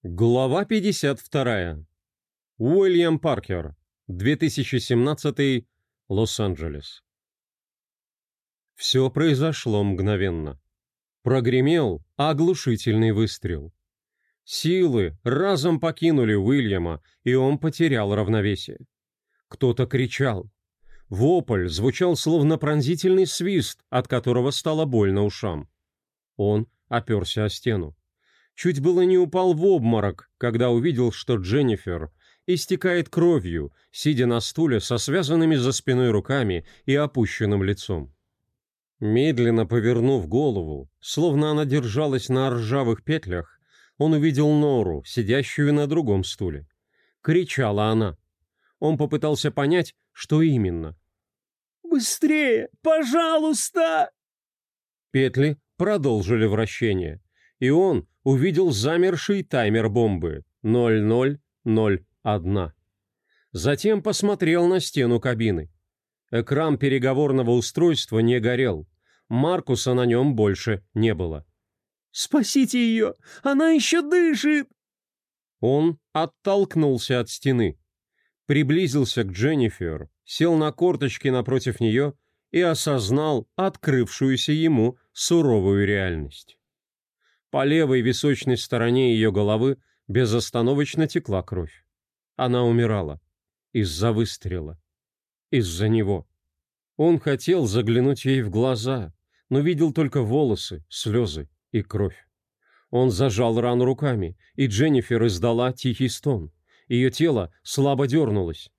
Глава 52. Уильям Паркер. 2017. Лос-Анджелес. Все произошло мгновенно. Прогремел оглушительный выстрел. Силы разом покинули Уильяма, и он потерял равновесие. Кто-то кричал. Вопль звучал словно пронзительный свист, от которого стало больно ушам. Он оперся о стену. Чуть было не упал в обморок, когда увидел, что Дженнифер истекает кровью, сидя на стуле со связанными за спиной руками и опущенным лицом. Медленно повернув голову, словно она держалась на ржавых петлях, он увидел Нору, сидящую на другом стуле. Кричала она. Он попытался понять, что именно. «Быстрее! Пожалуйста!» Петли продолжили вращение, и он увидел замерший таймер бомбы 0001. Затем посмотрел на стену кабины. Экран переговорного устройства не горел. Маркуса на нем больше не было. «Спасите ее! Она еще дышит!» Он оттолкнулся от стены, приблизился к Дженнифер, сел на корточки напротив нее и осознал открывшуюся ему суровую реальность. По левой височной стороне ее головы безостановочно текла кровь. Она умирала. Из-за выстрела. Из-за него. Он хотел заглянуть ей в глаза, но видел только волосы, слезы и кровь. Он зажал рану руками, и Дженнифер издала тихий стон. Ее тело слабо дернулось.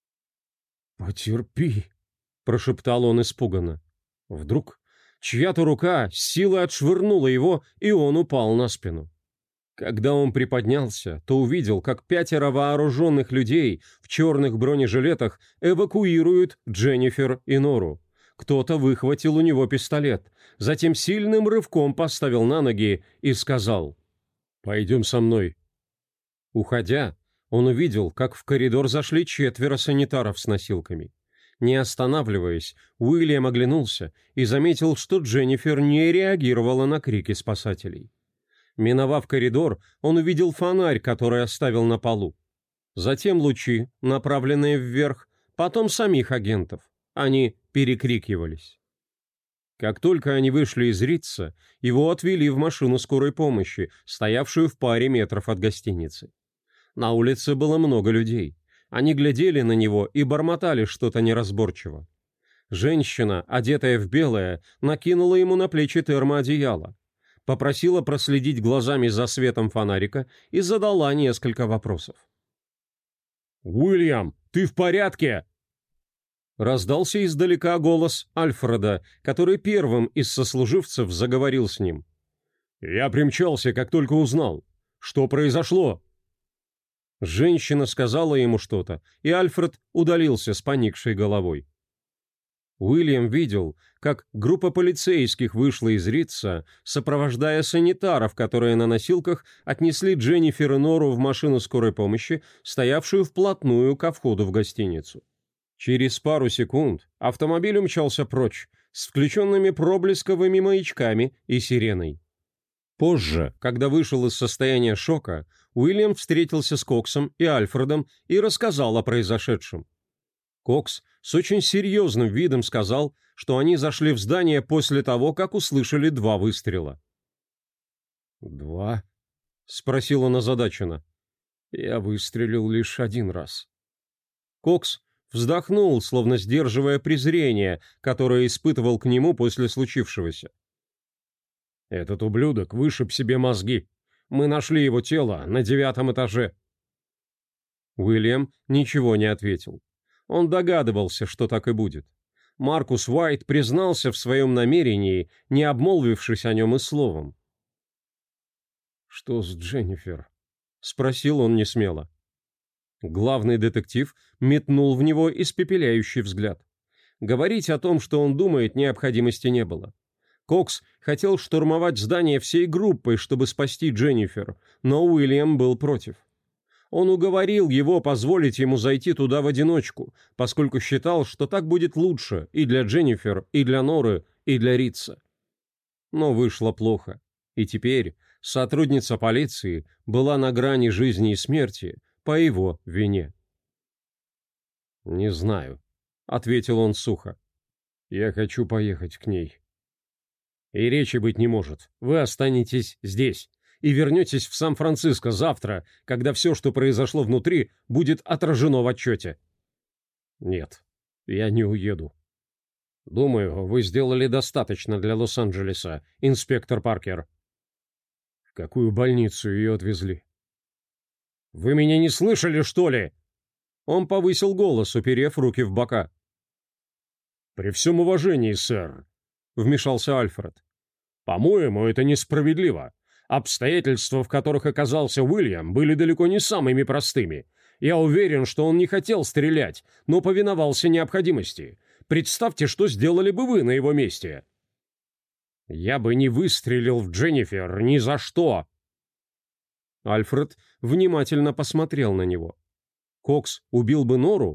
«Потерпи», — прошептал он испуганно. Вдруг чья-то рука с силой отшвырнула его, и он упал на спину. Когда он приподнялся, то увидел, как 5 вооруженных людей в черных бронежилетах эвакуируют Дженнифер и Нору. Кто-то выхватил у него пистолет, затем сильным рывком поставил на ноги и сказал: «Пойдем со мной». Уходя, он увидел, как в коридор зашли 4 санитаров с носилками. Не останавливаясь, Уильям оглянулся и заметил, что Дженнифер не реагировала на крики спасателей. Миновав коридор, он увидел фонарь, который оставил на полу. Затем лучи, направленные вверх, потом самих агентов. Они перекрикивались. Как только они вышли из Ритца, его отвели в машину скорой помощи, стоявшую в паре метров от гостиницы. На улице было много людей. Они глядели на него и бормотали что-то неразборчиво. Женщина, одетая в белое, накинула ему на плечи термоодеяло, попросила проследить глазами за светом фонарика и задала несколько вопросов. «Уильям, ты в порядке?» Раздался издалека голос Альфреда, который первым из сослуживцев заговорил с ним. «Я примчался, как только узнал. Что произошло?» Женщина сказала ему что-то, и Альфред удалился с поникшей головой. Уильям видел, как группа полицейских вышла из Ритца, сопровождая санитаров, которые на носилках отнесли Дженнифер и Нору в машину скорой помощи, стоявшую вплотную ко входу в гостиницу. Через пару секунд автомобиль умчался прочь, с включенными проблесковыми маячками и сиреной. Позже, когда вышел из состояния шока, Уильям встретился с Коксом и Альфредом и рассказал о произошедшем. Кокс с очень серьезным видом сказал, что они зашли в здание после того, как услышали 2 выстрела. «2?» — спросил он озадаченно. «Я выстрелил лишь 1 раз». Кокс вздохнул, словно сдерживая презрение, которое испытывал к нему после случившегося. «Этот ублюдок вышиб себе мозги. Мы нашли его тело на 9-м этаже». Уильям ничего не ответил. Он догадывался, что так и будет. Маркус Уайт признался в своем намерении, не обмолвившись о нем и словом. «Что с Дженнифер?» — спросил он несмело. Главный детектив метнул в него испепеляющий взгляд. Говорить о том, что он думает, необходимости не было. Кокс хотел штурмовать здание всей группой, чтобы спасти Дженнифер, но Уильям был против. Он уговорил его позволить ему зайти туда в одиночку, поскольку считал, что так будет лучше и для Дженнифер, и для Норы, и для Ритца. Но вышло плохо, и теперь Сотрудница полиции была на грани жизни и смерти по его вине. «Не знаю», — ответил он сухо. «Я хочу поехать к ней». «И речи быть не может. Вы останетесь здесь и вернетесь в Сан-Франциско завтра, когда все, что произошло внутри, будет отражено в отчете». «Нет, я не уеду». «Думаю, вы сделали достаточно для Лос-Анджелеса, инспектор Паркер». «В какую больницу ее отвезли?» «Вы меня не слышали, что ли?» Он повысил голос, уперев руки в бока. «При всем уважении, сэр», — вмешался Альфред. «По-моему, это несправедливо. Обстоятельства, в которых оказался Уильям, были далеко не самыми простыми. Я уверен, что он не хотел стрелять, но повиновался необходимости. Представьте, что сделали бы вы на его месте». «Я бы не выстрелил в Дженнифер ни за что». Альфред внимательно посмотрел на него. «Кокс убил бы Нору?»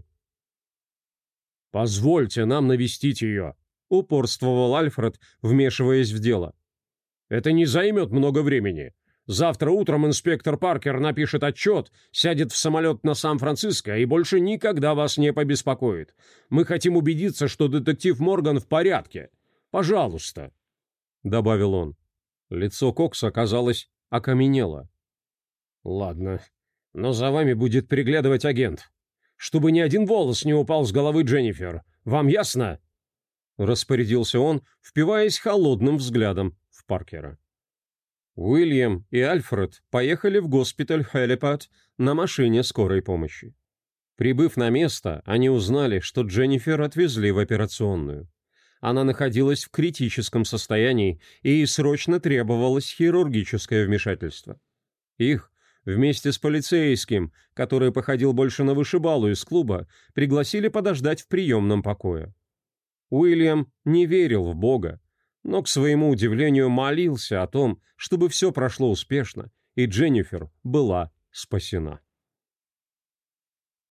«Позвольте нам навестить ее», — упорствовал Альфред, вмешиваясь в дело. «Это не займет много времени. Завтра утром инспектор Паркер напишет отчет, сядет в самолет на Сан-Франциско и больше никогда вас не побеспокоит. Мы хотим убедиться, что детектив Морган в порядке. Пожалуйста», — добавил он. Лицо Кокса, казалось, окаменело. «Ладно, но за вами будет приглядывать агент. Чтобы ни один волос не упал с головы Дженнифер. Вам ясно?» Распорядился он, впиваясь холодным взглядом в Паркера. Уильям и Альфред поехали в госпиталь Хелипад на машине скорой помощи. Прибыв на место, они узнали, что Дженнифер отвезли в операционную. Она находилась в критическом состоянии, и ей срочно требовалось хирургическое вмешательство. Их, вместе с полицейским, который походил больше на вышибалу из клуба, пригласили подождать в приемном покое. Уильям не верил в Бога, но, к своему удивлению, молился о том, чтобы все прошло успешно, и Дженнифер была спасена.